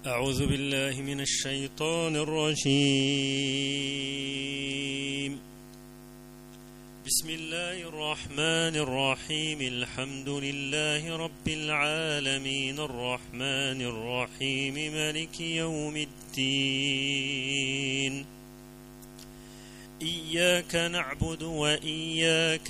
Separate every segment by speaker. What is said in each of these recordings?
Speaker 1: أعوذ بالله من الشيطان الرجيم. بسم الله الرحمن الرحيم. الحمد لله رب العالمين الرحمن الرحيم مالك يوم الدين. إياك نعبد وإياك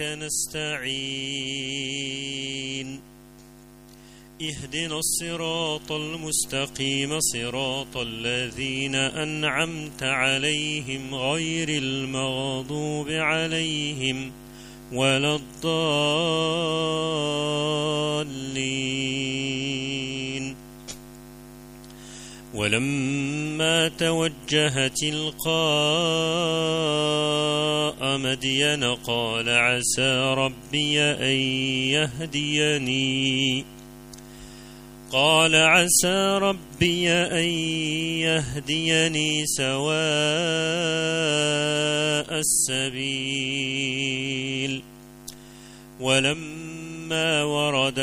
Speaker 1: نستعين. اهدنا الصراط المستقيم صراط الذين أنعمت عليهم غير المغضوب عليهم ولا الضالين. ولما توجه تلقاء مدين قال عسى ربي أن يهديني سواء السبيل. ولما ورد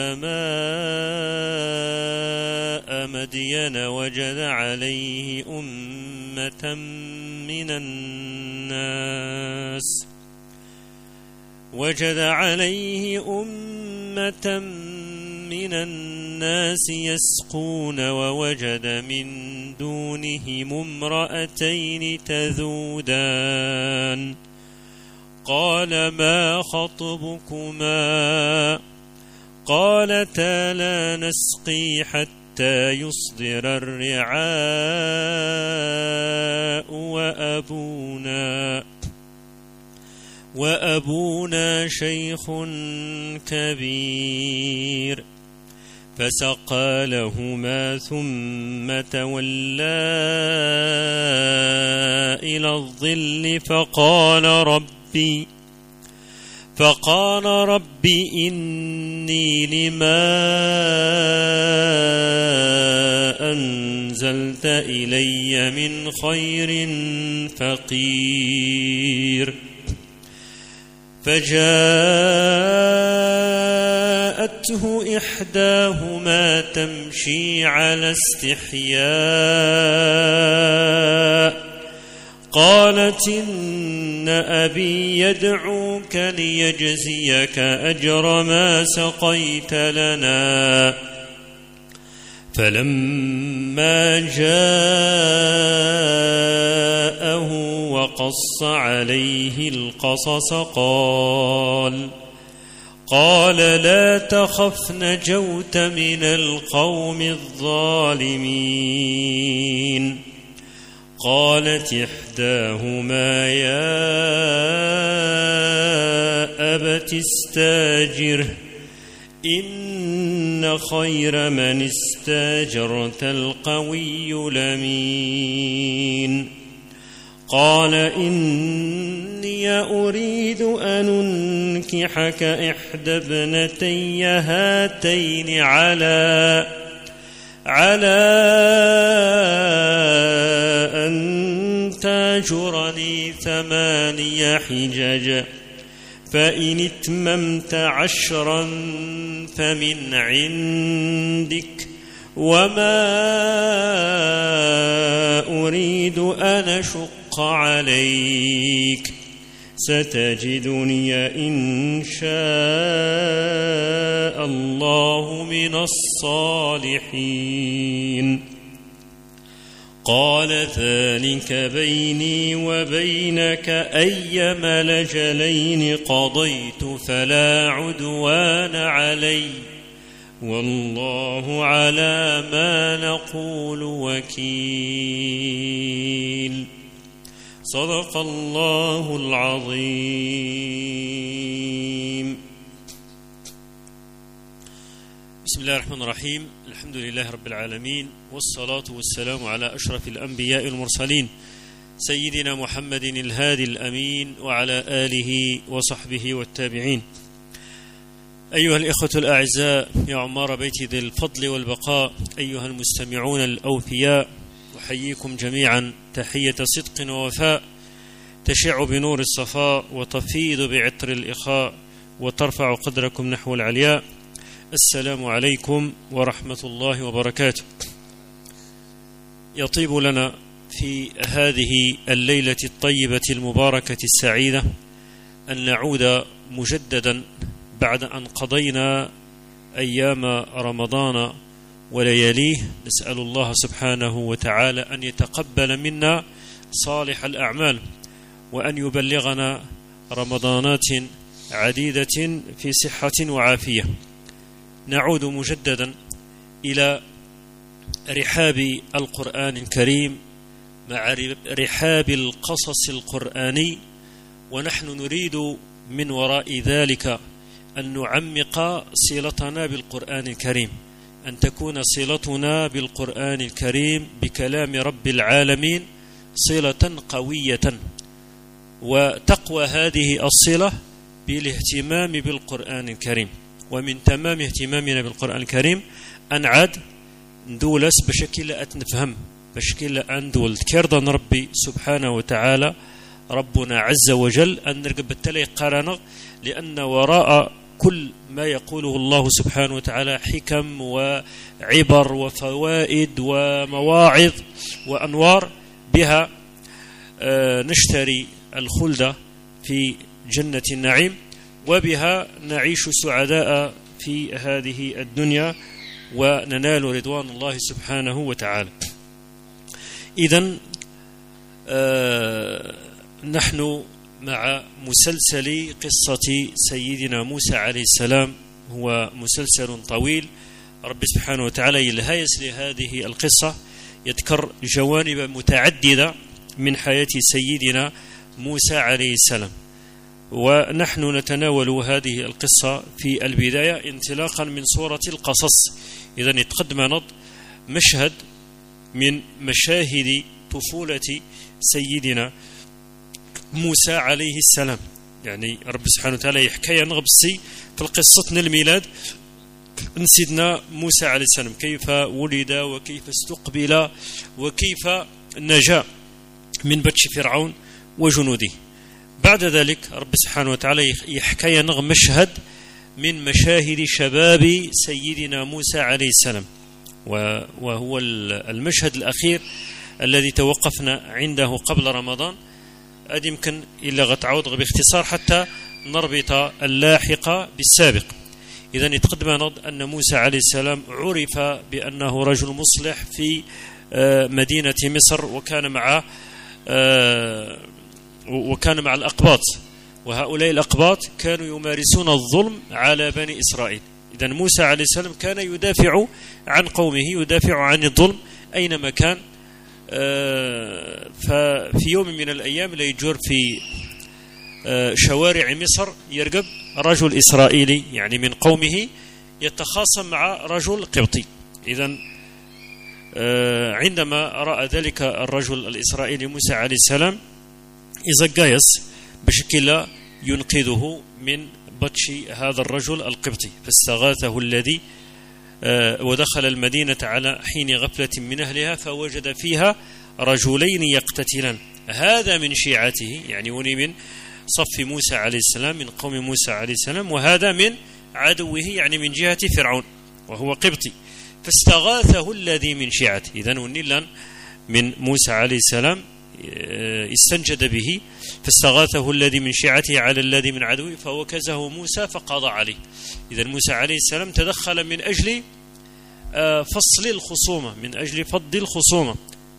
Speaker 1: ماء مدين وجد عليه أمة من الناس يسقون ووجد من دونهم امرأتين تذودان. قال ما خطبكما؟ قالتا لا نسقي حتى يصدر الرعاء وأبونا شيخ كبير. فسقى لهما ثم تولى إلى الظل فقال ربي إني لما أنزلت إلي من خير فقير. فجاءته إحداهما تمشي على استحياء قالت إن أبي يدعوك ليجزيك أجر ما سقيت لنا. فلما جاءه وقص عليه القصص قال لا تخف نجوت من القوم الظالمين. قالت إحداهما يا أبت استاجره إن خير من استاجرت القوي الأمين. قال إني أريد أن أنكحك إحدى ابنتي هاتين على أن تاجرني 8 حجج فإن اتممت 10 فمن عندك وما أريد أن أشق عليك ستجدني إن شاء الله من الصالحين. قال ذلك بيني وبينك أيما الأجلين قضيت فلا عدوان علي والله على ما نقول وكيل. صدق الله العظيم. بسم الله الرحمن الرحيم. الحمد لله رب العالمين والصلاة والسلام على أشرف الأنبياء المرسلين سيدنا محمد الهادي الأمين وعلى آله وصحبه والتابعين. أيها الإخوة الأعزاء، يا عمار بيت ذي الفضل والبقاء، أيها المستمعون الأوفياء، أحييكم جميعا تحية صدق ووفاء تشع بنور الصفاء وتفيض بعطر الإخاء وترفع قدركم نحو العلياء. السلام عليكم ورحمة الله وبركاته. يطيب لنا في هذه الليلة الطيبة المباركة السعيدة أن نعود مجددا بعد أن قضينا أيام رمضان ولياليه. نسأل الله سبحانه وتعالى أن يتقبل منا صالح الأعمال وأن يبلغنا رمضانات عديدة في صحة وعافية. نعود مجددا إلى رحاب القرآن الكريم مع رحاب القصص القرآني، ونحن نريد من وراء ذلك أن نعمق صلتنا بالقرآن الكريم، أن تكون صلتنا بالقرآن الكريم بكلام رب العالمين صلة قوية، وتقوى هذه الصلة بالاهتمام بالقرآن الكريم. ومن تمام اهتمامنا بالقرآن الكريم أن عاد ندولس بشكل أتنفهم بشكل أندول كيردان ربي سبحانه وتعالى ربنا عز وجل أن نرقب التلي قرنغ، لأن وراء كل ما يقوله الله سبحانه وتعالى حكم وعبر وفوائد ومواعظ وأنوار بها نشتري الخلد في جنة النعيم، وبها نعيش سعداء في هذه الدنيا وننال رضوان الله سبحانه وتعالى. إذن نحن مع مسلسل قصة سيدنا موسى عليه السلام، هو مسلسل طويل. رب سبحانه وتعالى يلهيس لهذه القصة يذكر جوانب متعددة من حياة سيدنا موسى عليه السلام، ونحن نتناول هذه القصة في البداية انطلاقا من سورة القصص. إذن يتقدم مشهد من مشاهد طفولة سيدنا موسى عليه السلام. يعني رب سبحانه وتعالى يحكي نغبسي في القصة الميلاد سيدنا موسى عليه السلام، كيف ولد وكيف استقبل وكيف نجا من بطش فرعون وجنوده. بعد ذلك رب سبحانه وتعالى يحكي نغم مشهد من مشاهد شباب سيدنا موسى عليه السلام، وهو المشهد الأخير الذي توقفنا عنده قبل رمضان. أدي يمكن إلا غتعود باختصار حتى نربط اللاحق بالسابق. إذن يتقدم أن موسى عليه السلام عرف بأنه رجل مصلح في مدينة مصر، وكان مع الأقباط، وهؤلاء الأقباط كانوا يمارسون الظلم على بني إسرائيل. إذن موسى عليه السلام كان يدافع عن قومه، يدافع عن الظلم أينما كان. ففي يوم من الأيام لا يجور في شوارع مصر يرقب رجل إسرائيلي يعني من قومه يتخاصم مع رجل قبطي. إذن عندما رأى ذلك الرجل الإسرائيلي موسى عليه السلام إذا قايس بشكل ينقذه من بطش هذا الرجل القبطي، فاستغاثه الذي ودخل المدينة على حين غفلة من أهلها فوجد فيها رجلين يقتتلان، هذا من شيعته يعني وني من صف موسى عليه السلام من قوم موسى عليه السلام، وهذا من عدوه يعني من جهة فرعون وهو قبطي، فاستغاثه الذي من شيعته. إذن ونيلان من موسى عليه السلام استنجد به، فاستغاثه الذي من شيعته على الذي من عدوه فوكزه موسى فقضى عليه. إذن موسى عليه السلام تدخل من أجل فصل الخصومة، من أجل فض الخصومة،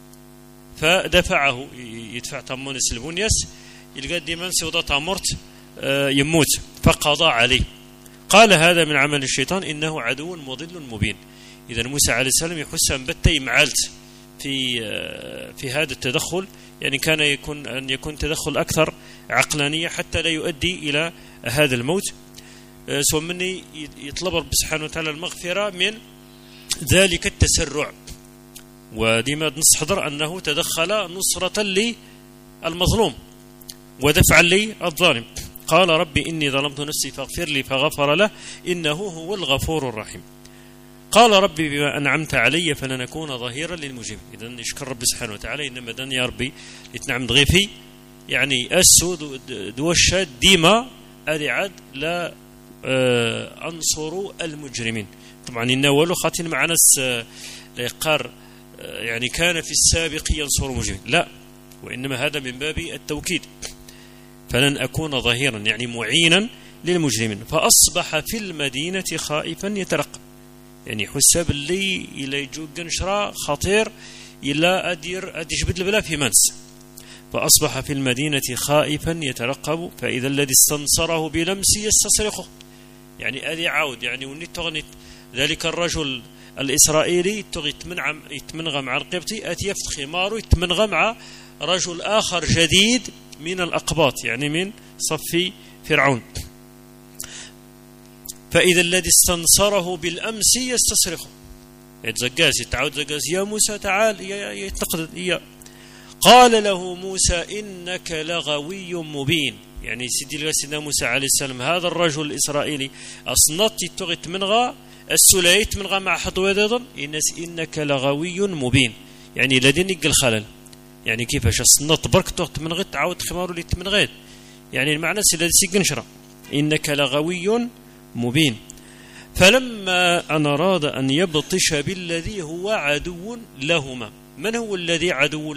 Speaker 1: فدفعه يدفع تمونس البنيس يلقى ديمان سوضة تامرت يموت، فقضى عليه. قال هذا من عمل الشيطان إنه عدو مضل مبين. إذن موسى عليه السلام يحس أن بتي معالت في هذا التدخل، يعني كان أن يكون تدخل أكثر عقلانية حتى لا يؤدي إلى هذا الموت. سوى مني يطلب رب سبحانه وتعالى المغفرة من ذلك التسرع، وديما نستحضر أنه تدخل نصرة للمظلوم ودفعا للظالم. قال ربي إني ظلمت نفسي فاغفر لي فغفر له إنه هو الغفور الرحيم. قال ربي بما أنعمت علي فلنكون ظهيرا للمجرمين. إذن يشكر رب سبحانه وتعالى إنما دن يا ربي يتنعم ضغيفي يعني أسود دوشة ديما أرعد لا أنصر المجرمين. طبعا إنه ولو خاتين مع ناس ليقار يعني كان في السابق ينصر مجرمين، لا، وإنما هذا من باب التوكيد. فلن أكون ظهيرا يعني معينا للمجرمين. فأصبح في المدينة خائفا يترقب، يعني حساب اللي إلا يجو قنشرة خطير إلا أدير أجبد البلا في منس. فأصبح في المدينة خائفا يترقب فإذا الذي استنصره بلمس يستصرخه، يعني أذي عود، يعني ونتغنت ذلك الرجل الإسرائيلي يتمنغى مع القبطي أتي يفتح خماره يتمنغى مع رجل آخر جديد من الأقباط، يعني من صف فرعون. فإذا الذي استنصره بالأمس يستصرخه، يتزقاز يتعود زقاز، يا موسى تعال، يتنقد. قال له موسى إنك لغوي مبين، يعني سيدنا موسى عليه السلام هذا الرجل الإسرائيلي أصنط يتغت منغى السلايت منغى مع حطوة إنك لغوي مبين، يعني لدينك الخلل، يعني كيفاش أصنط برك تغت منغت تعود خماره اللي تمنغيت، يعني المعنى الذي سيقنشره إنك لغوي مبين. فلما أن أراد أن يبطش بالذي هو عدو لهما، من هو الذي عدو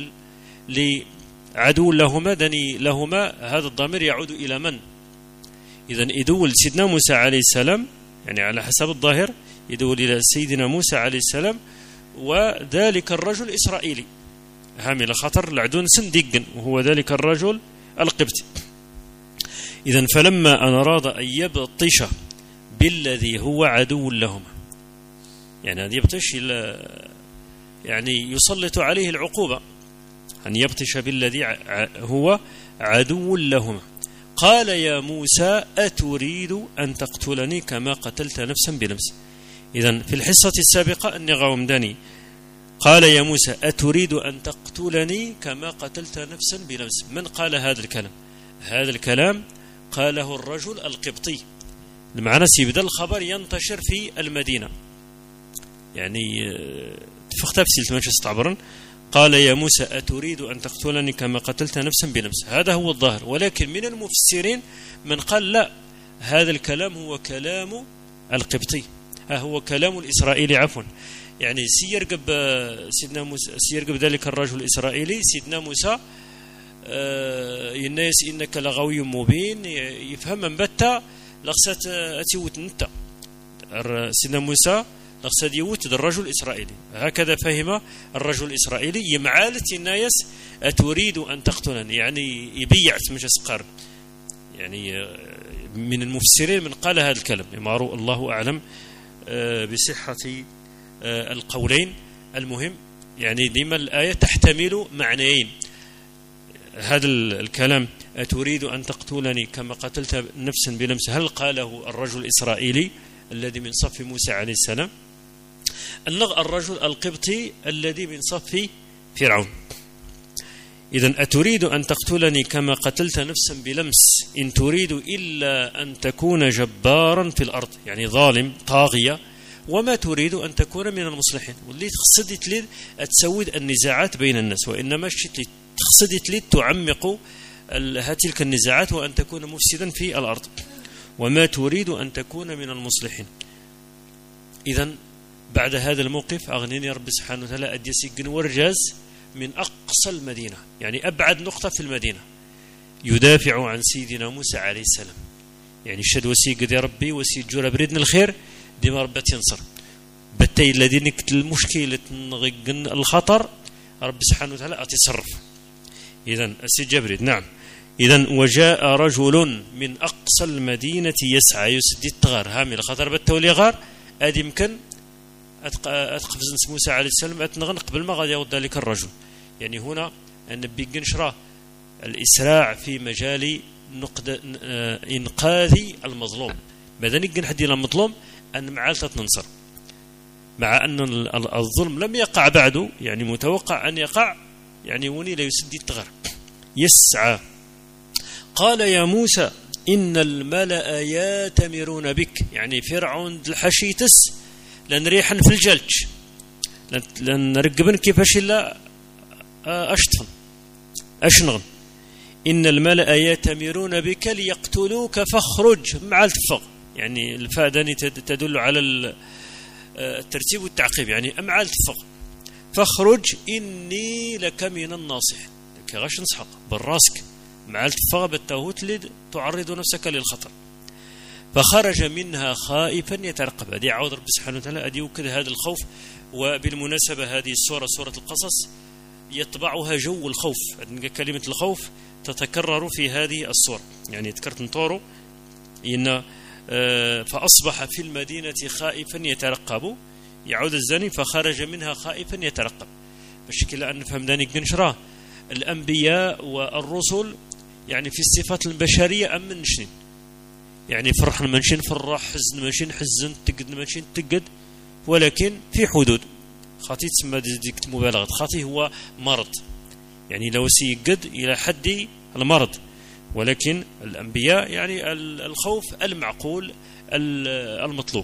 Speaker 1: لهما؟ دني لهما هذا الضمير يعود إلى من؟ إذن يدول سيدنا موسى عليه السلام، يعني على حسب الظاهر يدول إلى سيدنا موسى عليه السلام وذلك الرجل الإسرائيلي هامل خطر العدون سندقا، وهو ذلك الرجل القبطي. إذن فلما أن أراد أن يبطش بالذي هو عدو لهما، يعني أن يبطش يعني يسلط عليه العقوبة، أن يبطش بالذي هو عدو لهما. قال يا موسى أتريد أن تقتلني كما قتلت نفسا بنفس. إذن في الحصة السابقة أني غومدني قال يا موسى أتريد أن تقتلني كما قتلت نفسا بنفس. من قال هذا الكلام؟ هذا الكلام قاله الرجل القبطي. المعنى سيبدأ الخبر ينتشر في المدينة، يعني تفق تفسير تمشي استعبرا. قال يا موسى أتريد أن تقتلني كما قتلت نفسا بنفس، هذا هو الظاهر. ولكن من المفسرين من قال لا، هذا الكلام هو كلام القبطي، هو كلام الإسرائيلي عفوا، يعني سيرقب سيدنا موسى، سيرقب ذلك الرجل الإسرائيلي سيدنا موسى الناس إنك لغوي مبين، يفهم من بتا لقصت أتيوت نتا سيدنا موسى لقصد يوت الرجل الإسرائيلي، هكذا فهم الرجل الإسرائيلي يمعالت الناس أتريد أن تقتلني، يعني يبيعت مش أسقر، يعني من المفسرين من قال هذا الكلام، يمارو الله أعلم بصحة القولين. المهم يعني ديما الآية تحتمل معنيين، هذا الكلام أتريد أن تقتلني كما قتلت نفسا بنفس، هل قاله الرجل الإسرائيلي الذي من صف موسى عليه السلام، الرجل القبطي الذي من صف فرعون. إذن أتريد أن تقتلني كما قتلت نفسا بلمس إن تريد إلا أن تكون جبارا في الأرض، يعني ظالم طاغية، وما تريد أن تكون من المصلحين. واللي تقصدت لي تسود النزاعات بين الناس، وإنما تقصدت لي تعمق تلك النزاعات وأن تكون مفسدا في الأرض، وما تريد أن تكون من المصلحين. إذن بعد هذا الموقف أغنيني رب سبحانه وتعالى أدي سجن ورجاز من أقصى المدينة، يعني أبعد نقطة في المدينة، يدافع عن سيدنا موسى عليه السلام، يعني الشد وسيق يا ربي وسيد جورا بريدنا الخير ديما ربي ينصر بتي الذين المشكلة نغقن الخطر رب سبحانه وتعالى أتصرف. إذن السيد جبريل نعم. إذن وجاء رجل من أقصى المدينة يسعى يسدي التغار هامي الخطر بالتولي غار أدي يمكن أتقفز موسى عليه السلام أتنغن قبل ما غادي يود ذلك الرجل. يعني هنا النبي قنشرة الإسراع في مجال إنقاذ المظلوم، ماذا نقن حد إلى المظلوم أن معالة تنصر، مع أن الظلم لم يقع بعده، يعني متوقع أن يقع، يعني وني لا يسدي التغار يسعى. قال يا موسى إن الملأ ياتمرون بك، يعني فرعون الحشيتس لن ريحا في الجلج لن رقبن كيفاش إلا أشطفن أشنغن. إن الملأ ياتمرون بك ليقتلوك فاخرج مع التفق، يعني الفاء داني تدل على الترتيب والتعقيب، يعني مع التفق. فاخرج إني لك من الناصحين. كي غاش نصحق بالراسك مع التفاغ بالتوهوت اللي تعرض نفسك للخطر. فخرج منها خائفا يترقب. هذه عود رب سبحانه وتعالى هذه يوكد هذا الخوف. وبالمناسبة هذه السورة سورة القصص يطبعها جو الخوف. كلمة الخوف تتكرر في هذه السورة، يعني ذكرت نطورو إن فأصبح في المدينة خائفا يترقب. يعود الزاني فخرج منها خائفا يترقب. بشكل أن نفهم ذلك نشراه الأنبياء والرسل يعني في الصفات البشرية أم من نشين، يعني فرح منشين فرح، حزن منشين حزن، تقد منشين تقد، ولكن في حدود. خاطي تسمى ديك مبالغة، خاطي هو مرض، يعني لو سيقد إلى حد المرض. ولكن الأنبياء يعني الخوف المعقول المطلوب.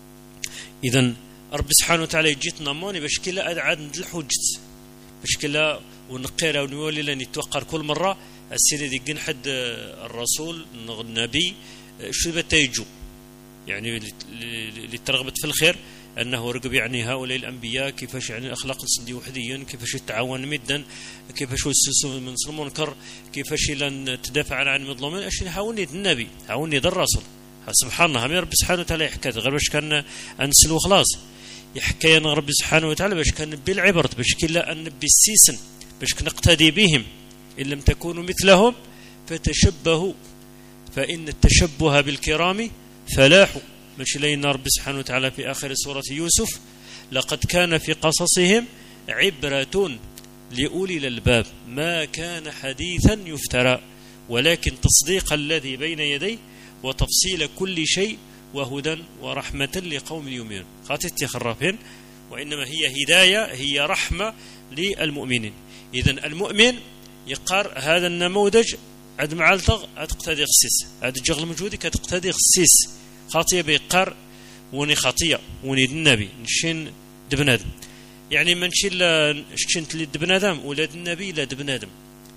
Speaker 1: إذن رب سبحانه وتعالى يجيت نموني باش كلا أدعاد ندل حجت باش كلا ونقيرا ونولي لن يتوقر كل مرة السنة دي قن حد الرسول النبي شو بتيجو، يعني اللي ترغبت في الخير أنه رقب يعني هؤلاء الأنبياء كيفاش يعني الأخلاق السندي وحديا، كيفاش يتعاون مدا، كيفاش يسلسل من المنكر، كيفاش لن تدافع عن المظلومين. أش حاولني النبي حاولني الرسول. سبحان الله، هم رب سبحانه وتعالى يحكي غير باش كان أنسلو خلاص، يحكي أن رب سبحانه وتعالى باش كان بالعبرة، باش كلا أن بالسيسن، باش نقتدي بهم إن لم تكونوا مثلهم فتشبهوا فإن التشبه بالكرام فلاح. مش لينا رب سبحانه وتعالى في آخر سورة يوسف لقد كان في قصصهم عبرة لأولي الألباب ما كان حديثا يفترى ولكن تصديق الذي بين يديه وتفصيل كل شيء وهدى ورحمة لقوم يؤمنون. خاطت يخرفين، وإنما هي هداية، هي رحمة للمؤمنين. إذن المؤمن يقار هذا النموذج عد معالتغ أتقتدي خسيس، عد الجغل موجودك أتقتدي خسيس. خاطية بيقار وني خاطية وني النبي نشين دبنادم، يعني ما نشيل شنت لدبنادم ولاد النبي لا دبنادم.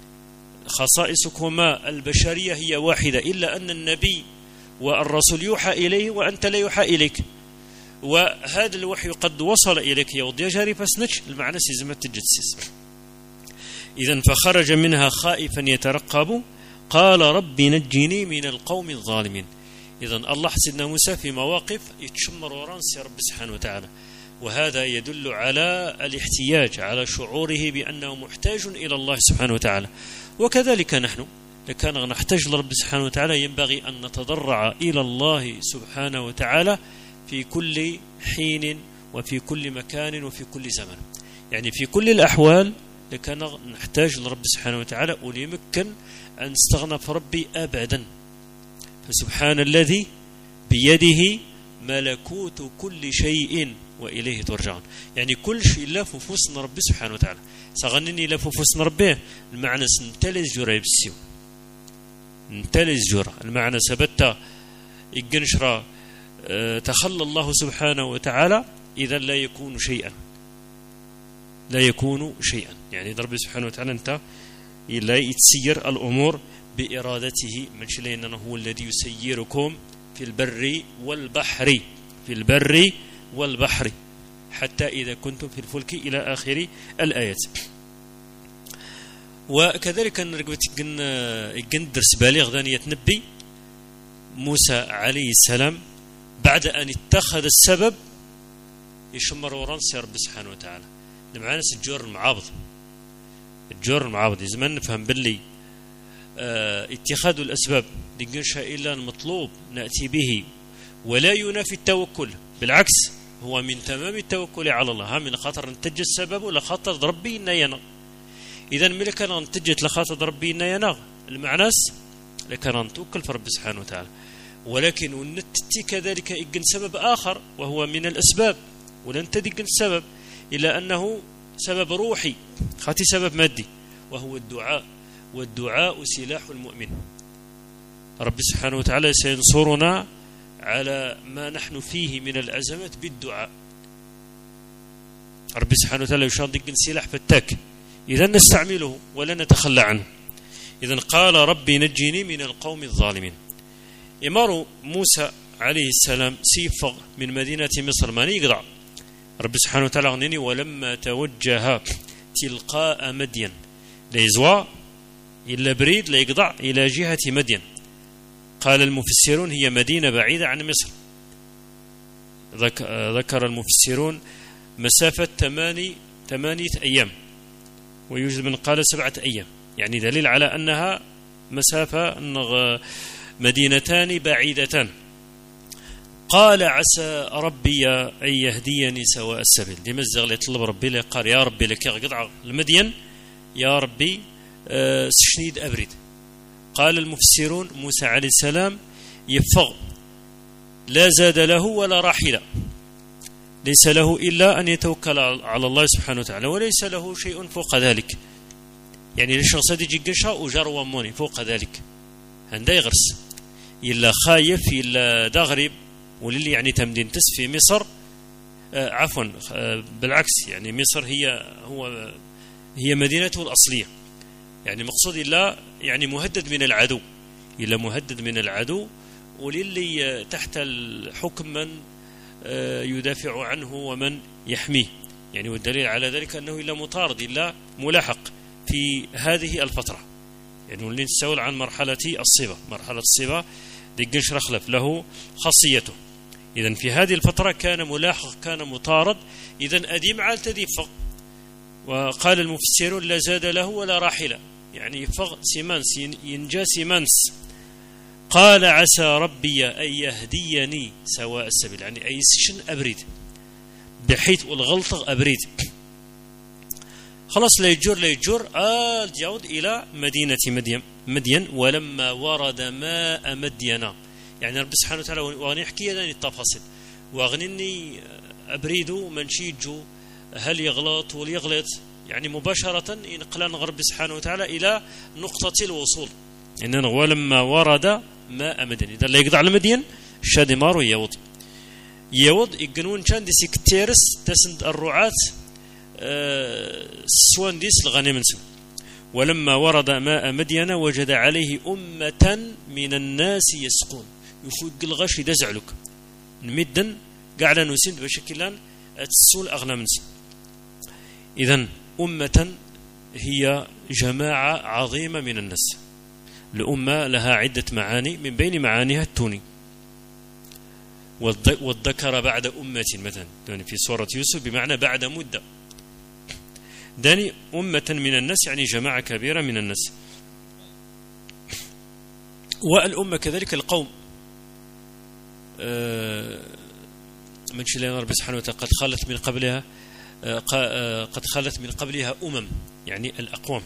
Speaker 1: خصائصكما البشرية هي واحدة، إلا أن النبي والرسول يوحى إليه وأنت لا يوحى إليك، وهذا الوحي قد وصل إليك يا ودي جاري فسنتش المعنى سيزمت تجدسيس. إذن فخرج منها خائفا يترقب قال رب نجني من القوم الظالمين. إذن الله سيدنا موسى في مواقف يتشمر ورانس يا رب سبحانه وتعالى، وهذا يدل على الاحتياج، على شعوره بأنه محتاج إلى الله سبحانه وتعالى. وكذلك نحن لكان نحتاج لرب سبحانه وتعالى ينبغي أن نتضرع إلى الله سبحانه وتعالى في كل حين وفي كل مكان وفي كل زمن، يعني في كل الأحوال لكان نحتاج لرب سبحانه وتعالى وليمكن أن نستغنى في ربي أبدا. فسبحان الذي بيده ملكوت كل شيء وإليه ترجعون، يعني كل شيء لا فوسنا ربي سبحانه وتعالى. سغنني لا فوسنا ربي المعنى سنتلز جرى يبسيو نتلز جرى المعنى سبت يجنشرا تخلى الله سبحانه وتعالى إذا لا يكون شيئا، لا يكون شيئا، يعني ربي سبحانه وتعالى أنت لا يتسير الأمور بإرادته، من شلين أنه هو الذي يسيركم في البر والبحر، في البر والبحر حتى إذا كنتم في الفلك إلى آخر الآيات. وكذلك نرجع يجن درس بالغ ذاني يتنبي موسى عليه السلام بعد أن اتخذ السبب يشمر ورانس يا رب سبحانه وتعالى. معنا الجور المعابض، الجور المعابض زمان نفهم باللي اتخاذ الأسباب لنجنش إلا المطلوب نأتي به ولا ينافي التوكل، بالعكس هو من تمام التوكل على الله. من خاطر نتج السبب لخاطر ربي نينا، إذا ملك نتجت لخاطر ربي نينا المعناس لكن نتوكل في رب سبحانه وتعالى. ولكن ونتتي كذلك يجن سبب آخر وهو من الأسباب، ولن تدقن السبب إلا أنه سبب روحي خاتي سبب مادي وهو الدعاء، والدعاء سلاح المؤمن. رب سبحانه وتعالى سينصرنا على ما نحن فيه من الأزمات بالدعاء. رب سبحانه وتعالى يشاهد سلاح فتاك إذا نستعمله ولا نتخلى عنه. إذن قال ربي نجيني من القوم الظالمين. إمار موسى عليه السلام سيفغ من مدينة مصر ما يقضع رب سبحانه وتعالى غنيني ولما توجه تلقاء مدين ليزوا إلا بريد ليقضع إلى جهة مدين. قال المفسرون هي مدينة بعيدة عن مصر. ذكر المفسرون مسافة 8 أيام، ويوجد من قال 7 أيام، يعني دليل على أنها مسافة مدينتان بعيدتان. قال عسى ربي أن يهديني سواء السبيل. لماذا يطلب ربي لي قال يا ربي لك قطع المدين يا ربي سشنيد أبرد. قال المفسرون موسى عليه السلام يفغ لا زاد له ولا راحلة، ليس له إلا أن يتوكل على الله سبحانه وتعالى، وليس له شيء فوق ذلك. يعني للشخص يجي قشا وجر وموني فوق ذلك عنده يغرس إلا خايف إلا دغرب وللي يعني تمدين تس في مصر. عفوا بالعكس، يعني مصر هي مدينته الأصلية، يعني مقصود إلا يعني مهدد من العدو، إلا مهدد من العدو وللي تحت الحكم من يدافع عنه ومن يحميه. يعني والدليل على ذلك أنه إلا مطارد إلا ملاحق في هذه الفترة. يعني ولين نتساول عن مرحلة الصبا دقنش رخلف له خاصيته. إذن في هذه الفترة كان ملاحق كان مطارد، إذن أديم عال تديفق. وقال المفسرون لا زاد له ولا راحلة، يعني فغ سيمانس ينجا سيمانس. قال عسى ربي أن يهديني سواء السبيل، يعني أي سشن أبريد بحيث الغلطة أبريد خلاص لا يجر يعود إلى مدينة مدين. ولما ورد ماء مدينا، يعني رب سبحانه وتعالى وغني يحكي يعني التفاصيل وغنني أبريد منشيجو هل يغلط وليغلط، يعني مباشرة ينقلن رب سبحانه وتعالى إلى نقطة الوصول. إننا ولما ورد ماء مدين، إذا لا يقضع على مدين شادمار ويوض يقنون كان دي سكتيرس تسند الرعاة سوان ديس الغنم. ولما ورد ماء مدين وجد عليه أمة من الناس يسقون، يفوق الغش يدزعلك نمدن قاعد نسند بشكل تسول أغنم. إذن أمة هي جماعة عظيمة من الناس. الأمة لها عدة معاني، من بين معانيها التوني والذكر بعد أمة مثلا، يعني في سورة يوسف بمعنى بعد مدة. داني أمة من الناس يعني جماعة كبيرة من الناس. والأمة كذلك القوم. من شلنا رب سبحانه وتعالى قد خلت من قبلها أمم، يعني الأقوام.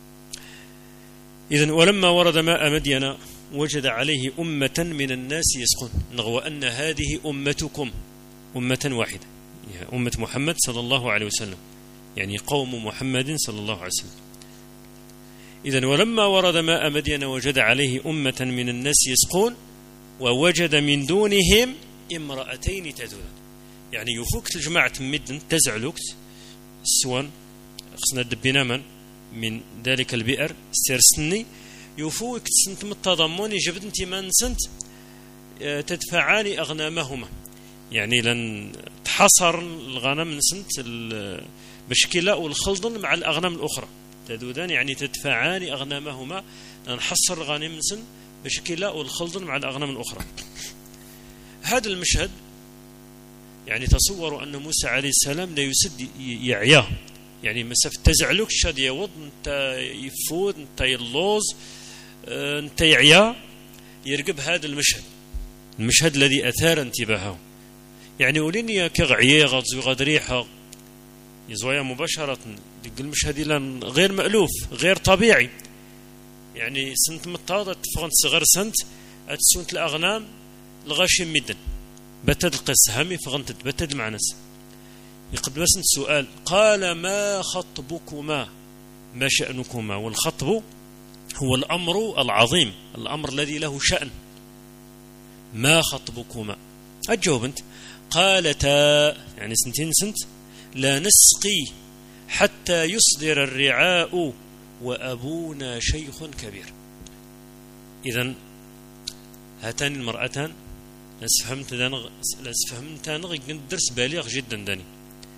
Speaker 1: إذن ولما ورد ماء مدين وجد عليه أمة من الناس يسقون، نغوى أن هذه أمتكم أمة واحدة، يعني أمة محمد صلى الله عليه وسلم، يعني قوم محمد صلى الله عليه وسلم. إذن ولما ورد ماء مدين وجد عليه أمة من الناس يسقون ووجد من دونهم امرأتين تذودان، يعني يفوك الجماعة مدن تزعلوكت السوان خصنا دبنا من ذلك البئر استرسني يفوك سنت متضمن جبت انت من سنت تدفعان أغنامهما، يعني لن تحصر الغنم من سنت بشكلة والخلط مع الأغنام الأخرى تدودان، يعني تدفعان أغنامهما نحصر الغنم من سنت بشكلة والخلط مع الأغنام الأخرى. هذا المشهد يعني تصوروا أن موسى عليه السلام لا يسد يعياه، يعني مسافة تزعلك شاد يوض انت يفود انت يلوز انت يعيا يرقب هذا المشهد الذي أثار انتباهه. يعني وليني كغعيه غد ريحه يزويا مباشرة المشهد غير مألوف غير طبيعي. يعني سنت مطاطة تفغنت صغر سنت أتسونت الأغنام الغاشم مدن بتد القس همي فغنت بتد مع ناس يقدم سنت سؤال قال ما خطبكما ما شأنكما، والخطب هو الأمر العظيم، الأمر الذي له شأن. ما خطبكما أجاوب أنت قالتا يعني سنتين سنت لا نسقي حتى يصدر الرعاء وأبونا شيخ كبير. إذن هاتان المرأتان لسفهمت نغ الدرس بالغ جدا داني.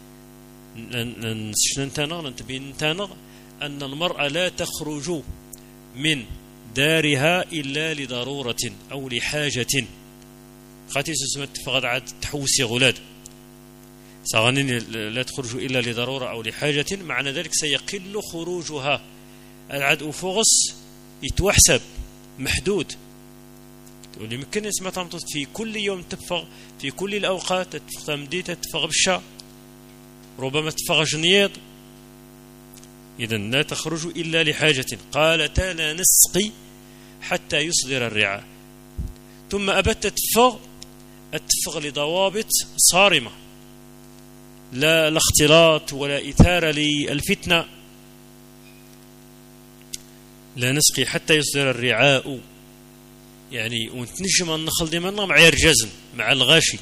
Speaker 1: ننتبه أن المرأة لا تخرج من دارها إلا لضرورة أو لحاجة. خاتي سمت فقد عاد تحوسي غلاد صغنين لا تخرج إلا لضرورة أو لحاجة، معنى ذلك سيقل خروجها. العاد أفغس يتوحسب محدود، واللي يمكن اسمها تمطط في كل يوم تفغ في كل الأوقات، تفغ مديتة تفغ بالشا، ربما تفغ جنيض. إذن لا تخرج إلا لحاجة. قالتا لا نسقي حتى يصدر الرعاء. ثم أبت التفغ لضوابط صارمة، لا اختلاط ولا إثارة للفتنة. لا نسقي حتى يصدر الرعاء، يعني ونتنجم النخل ديما مع الجزم مع الغاشي،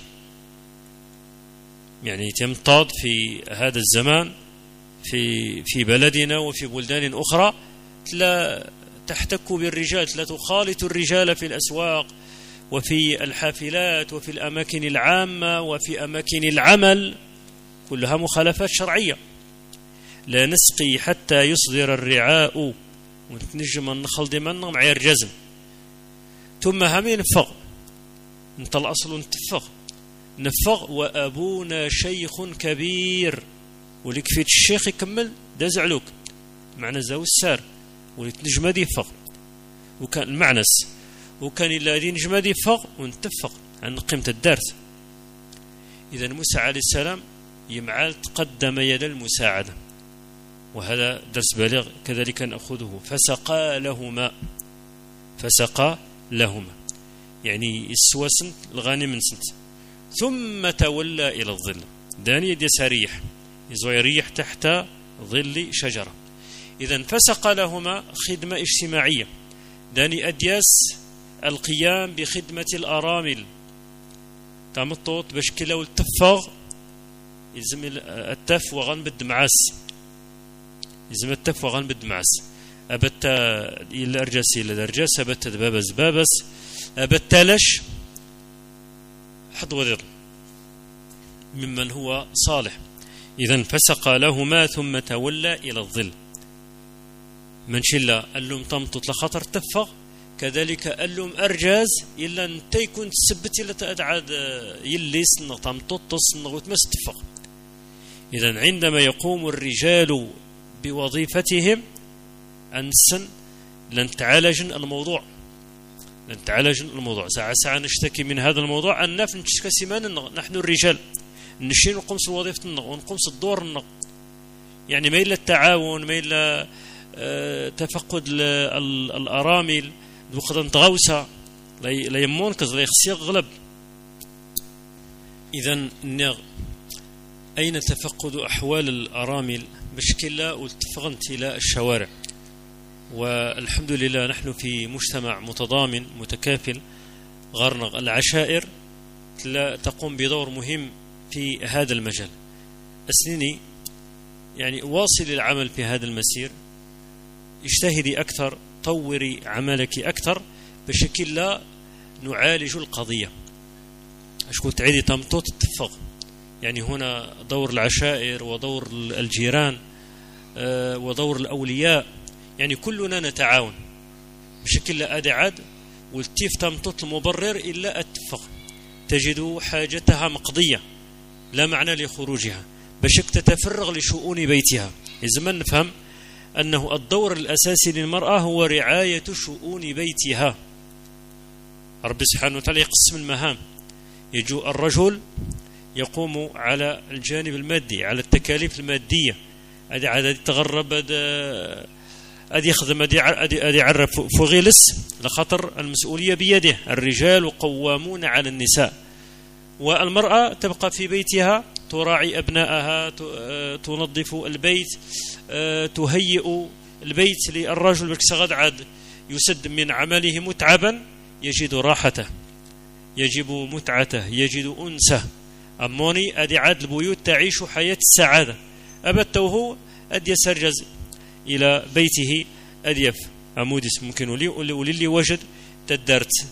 Speaker 1: يعني تمتاض في هذا الزمان في بلدنا وفي بلدان أخرى، لا تحتك بالرجال، لا تخالط الرجال في الأسواق وفي الحافلات وفي الأماكن العامة وفي أماكن العمل، كلها مخالفات شرعية. لا نسقي حتى يصدر الرعاء، ونتنجم النخل ديما مع الجزم. ثم همين نفغ انت الأصل نفغ وأبونا شيخ كبير، ولك في الشيخ يكمل دا زعلوك معنى زاو السار ولتنجم دي فغ، وكان المعنس وكان إلا دي نجم دي فغ ونتفق عن قيمة الدرس. إذا موسى عليه السلام يمعال تقدم يد المساعدة، وهذا درس بالغ كذلك نأخذه. فسقى لهما يعني السواسن الغاني من سنت، ثم تولى إلى الظل، داني يد يساريح يزويريح تحت ظل شجرة. إذن فسق لهما خدمة اجتماعية، داني أدياس القيام بخدمة الأرامل، تامطوط بشكله والتفاغ يزم التف وغن بالدمعاس، يزم التف وغن بالدمعاس. أبت إلى أرجس إلى درجس، أبت بابس أبت لش حد وذر ممن هو صالح. إذن فسق لهما ثم تولى إلى الظل. من شلا ألم تمطط لخطر تفغ، كذلك ألم أرجاز إلا أن تيكون تثبت إلا تأدعاد يليس تمطط تصنغ وتمس تفغ. إذن عندما يقوم الرجال بوظيفتهم أنسن لن تعالج الموضوع، ساعة نشتكي من هذا الموضوع أن نشتكي سمان نحن الرجال نشين نقوم بوظيفة ونقوم بالدور، يعني ما إلا التعاون، ما إلا تفقد الأرامل وقد نتغوسا لا يمونكز لا يخسي غلب. إذن أين تفقد أحوال الأرامل بشكل والتفغنت إلى الشوارع. والحمد لله نحن في مجتمع متضامن متكافل، غرنغ العشائر تقوم بدور مهم في هذا المجال. أسنيني يعني واصل العمل في هذا المسير، اجتهدي أكثر، طوري عملك أكثر بشكل لا نعالج القضية. أشكو تعيدي تمطوط التفغ، يعني هنا دور العشائر ودور الجيران ودور الأولياء، يعني كلنا نتعاون بشكل لا أدعاد والتيف تمطوط المبرر إلا التفغ، تجد حاجتها مقضية لا معنى لخروجها بشك تتفرغ لشؤون بيتها. إذا ما نفهم أنه الدور الأساسي للمرأة هو رعاية شؤون بيتها. رب سبحانه وتعالى يقسم المهام، يجو الرجل يقوم على الجانب المادي، على التكاليف المادية، أدي تغرب، أدي يخدم، أدي يعرف فغيلس لخطر المسؤولية بيده. الرجال قوامون على النساء، والمرأة تبقى في بيتها تراعي أبنائها، تنظف البيت، تهيئ البيت للرجل بكسغد عاد يسد من عمله متعبا يجد راحته، يجد متعته، يجد أنسه. أموني أدي عاد البيوت تعيش حياة السعادة. أبته أدي يسرجز إلى بيته أديف أمودس ممكن وللي وجد تدرت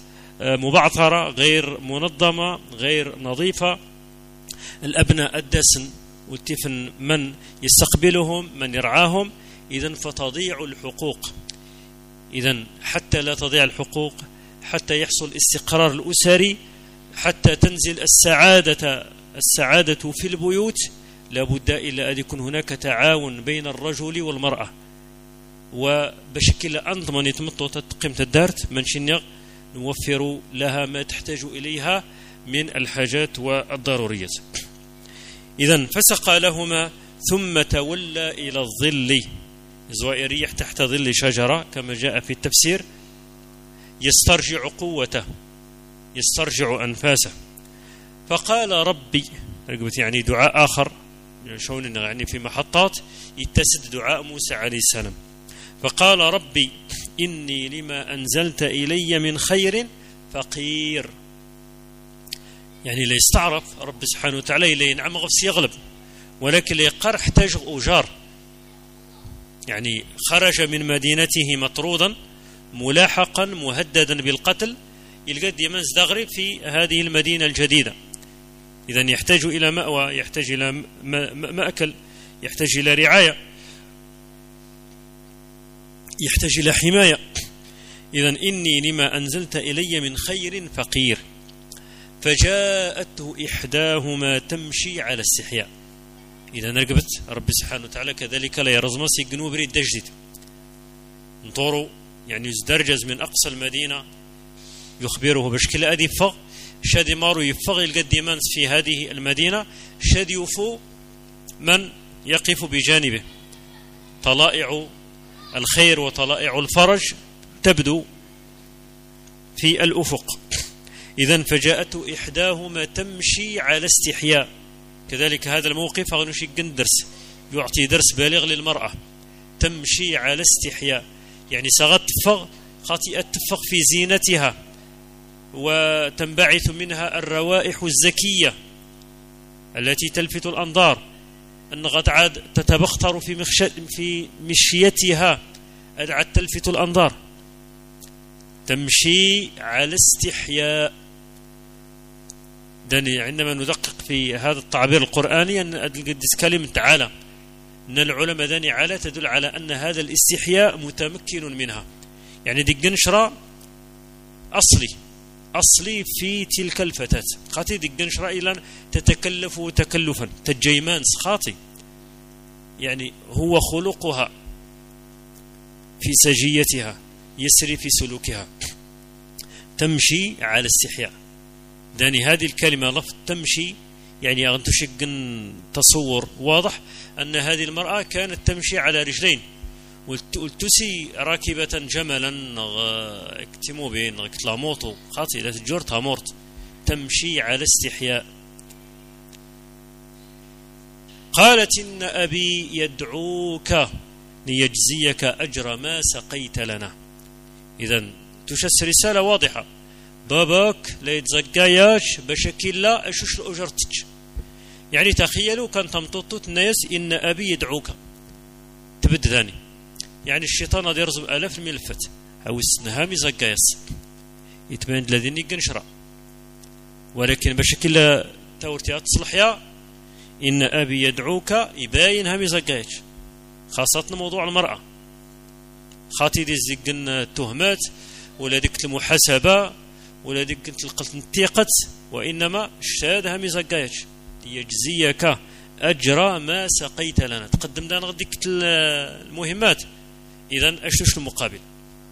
Speaker 1: مبعثرة غير منظمة غير نظيفة. الأبناء الدسن والتفن من يستقبلهم من يرعاهم. إذن فتضيع الحقوق. إذن حتى لا تضيع الحقوق، حتى يحصل استقرار الأسري، حتى تنزل السعادة في البيوت، لابد إلا أن يكون هناك تعاون بين الرجل والمرأة. وبشكل أنضمن يتمطوا قيمة الدارت من شنغ نوفر لها ما تحتاج إليها من الحاجات والضروريات. إذن فسقى لهما ثم تولى إلى الظل، زوائريح تحت ظل شجرة كما جاء في التفسير، يسترجع قوته يسترجع أنفاسه. فقال ربي، يعني دعاء آخر شون يعني في محطات يتسد دعاء موسى عليه السلام. فقال ربي إني لما أنزلت إلي من خير فقير. يعني لا يستعرف رب سبحانه وتعالى لا ينعم غفس يغلب، ولكن لا يقر احتاج أجار. يعني خرج من مدينته مطرودا ملاحقا مهددا بالقتل، يلقى ديما زدغري في هذه المدينة الجديدة. إذن يحتاج إلى مأوى، يحتاج إلى مأكل، يحتاج إلى رعاية، يحتاج إلى حماية. إذن إني لما أنزلت إلي من خير فقير. فجاءته إحداهما تمشي على استحياء. إذا نرقبت رب سبحانه وتعالى كذلك لا يرزمس يقنو بريد دجدد نطورو، يعني يزدرجز من أقصى المدينة يخبره بشكل أدي فغ شادي مارو يفغ القديمان في هذه المدينة، شادي يفو من يقف بجانبه. طلائع الخير وطلائع الفرج تبدو في الأفق. إذن فجاءته إحداهما تمشي على استحياء. كذلك هذا الموقف أغنشي درس يعطي درس بالغ للمرأة. تمشي على استحياء يعني سغت تفغ خاطئة تفغ في زينتها، وتنبعث منها الروائح الزكية التي تلفت الأنظار، أن قد عاد تتبختر في مشيتها، أدعت تلفت الأنظار. تمشي على استحياء. عندما ندقق في هذا التعبير القرآني أن القدس كلمة تعالى، أن العلماء داني على تدل على أن هذا الاستحياء متمكن منها. يعني دي قنشرة أصلي في تلك الفتاة خاطي دي قنشرة إلى تتكلف تكلفا تجيمان خاطي، يعني هو خلقها في سجيتها يسري في سلوكها. تمشي على استحياء. داني هذه الكلمة لفظ تمشي يعني أنتشق تصور واضح أن هذه المرأة كانت تمشي على رجلين، والتسي راكبة جملا اكتمو بين اكتلاموتو خاطئ لا تجور تامورت. تمشي على استحياء. قالت إن أبي يدعوك ليجزيك أجر ما سقيت لنا. إذن تشس رسالة واضحة، باباك لا يتزقاياش بشكل لا أشوش أجرتك. يعني تخيلوا كان تمططت الناس إن أبي يدعوك تبد ذاني، يعني الشيطان هذا يرزب آلاف الملفات أو السنهامي زقاياس يتبين الذين يقنشرا، ولكن بشكل لا تورتيات تصلحيا إن أبي يدعوك يباين هامي زقاياش. خاصة موضوع المرأة خاطي دي زقن تهمات ولا ديك المحاسبة ولا ديك القتل نتيقت، وإنما اشتادها مزقايش يجزيك أجر ما سقيت لنا. تقدم دانا غديك المهمات. إذن أشتوش المقابل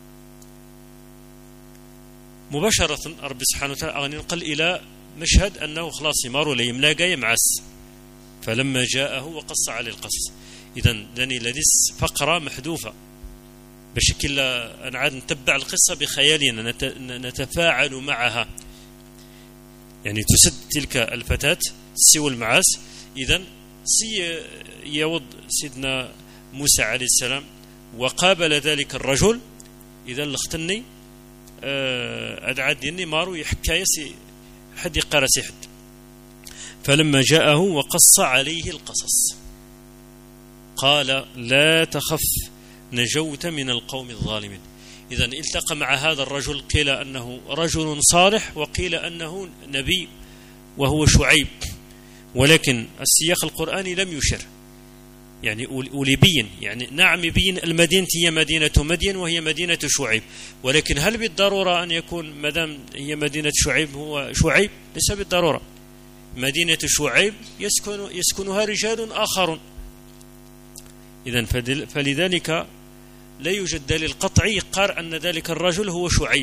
Speaker 1: مباشرة رب سبحانه وتعالى أغني نقل إلى مشهد أنه خلاص يمار ولا يملاقى يمعس. فلما جاءه وقص عليه القصص. إذن داني لديس فقرة محذوفة بشكل أنا عاد نتبع القصة بخيالنا نتفاعل معها، يعني تسد تلك الفتاة سوى المعاس. إذن يوض سيدنا موسى عليه السلام وقابل ذلك الرجل. إذا لختني أدعاد يني مارو يحكايسي حد يقارسي حد. فلما جاءه وقص عليه القصص قال لا تخف نجوت من القوم الظالمين. إذن التقى مع هذا الرجل، قيل أنه رجل صالح وقيل أنه نبي وهو شعيب، ولكن السياق القرآني لم يشر، يعني وليبين، يعني نعم يبين المدينة هي مدينة مدين وهي مدينة شعيب، ولكن هل بالضرورة أن يكون مدام هي مدينة شعيب هو شعيب؟ ليس بالضرورة. مدينة شعيب يسكنها رجال آخرون. إذن فلذلك لا يوجد دليل قطعي يقر أن ذلك الرجل هو شعيب.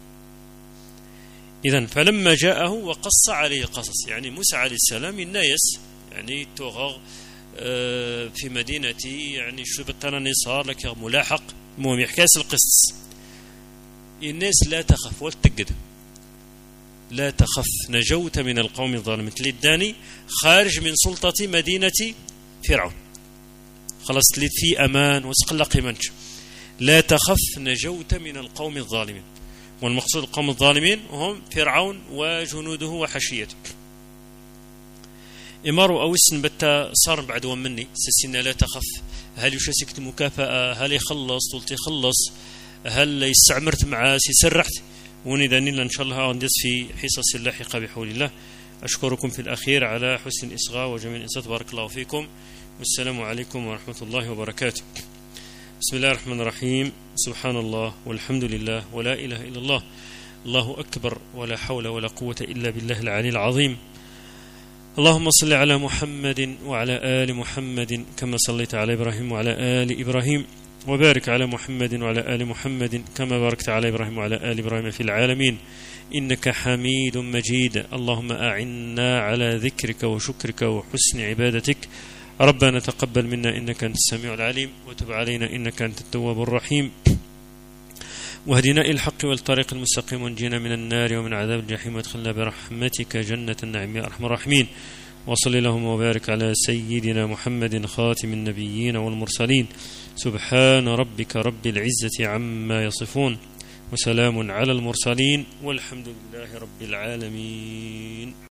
Speaker 1: إذن فلما جاءه وقص عليه قصص، يعني موسى عليه السلام الناس يعني توغغ في مدينتي، يعني شو بالتراني صار لك ملاحق. المهم يحكاس القصص، الناس لا تخف وتقد، لا تخف نجوت من القوم الظالمين، تلداني خارج من سلطة مدينة فرعون، خلاص تلد في أمان وتقلقي منش، لا تخف نجوت من القوم الظالمين. والمقصود القوم الظالمين هم فرعون وجنوده وحشيته. إمارو أو اسم بتا صار بعد ومني سسنا لا تخف، هل يشسكت مكافأة، هل يخلص طولتي يخلص، هل يستعمرت معاه سرحت، وندانينا إن شاء الله ندس في حصص لاحقة بحول الله. أشكركم في الأخير على حسن الإصغاء وجميل الإنصات، بارك الله فيكم، والسلام عليكم ورحمة الله وبركاته. بسم الله الرحمن الرحيم. سبحان الله والحمد لله ولا إله إلا الله، الله أكبر، ولا حول ولا قوة إلا بالله العلي العظيم. اللهم صل على محمد وعلى آل محمد كما صليت على إبراهيم وعلى آل إبراهيم، وبارك على محمد وعلى آل محمد كما باركت على إبراهيم وعلى آل إبراهيم في العالمين إنك حميد مجيد. اللهم أعنا على ذكرك وشكرك وحسن عبادتك. ربنا تقبل منا إنك أنت السميع العليم، وتب علينا إنك أنت التواب الرحيم، واهدنا إلى الحق والطريق المستقيم، وانجينا من النار ومن عذاب الجحيم، وادخلنا برحمتك جنة النعيم يا أرحم الراحمين. وصل اللهم وبارك على سيدنا محمد خاتم النبيين والمرسلين. سبحان ربك رب العزة عما يصفون، وسلام على المرسلين، والحمد لله رب العالمين.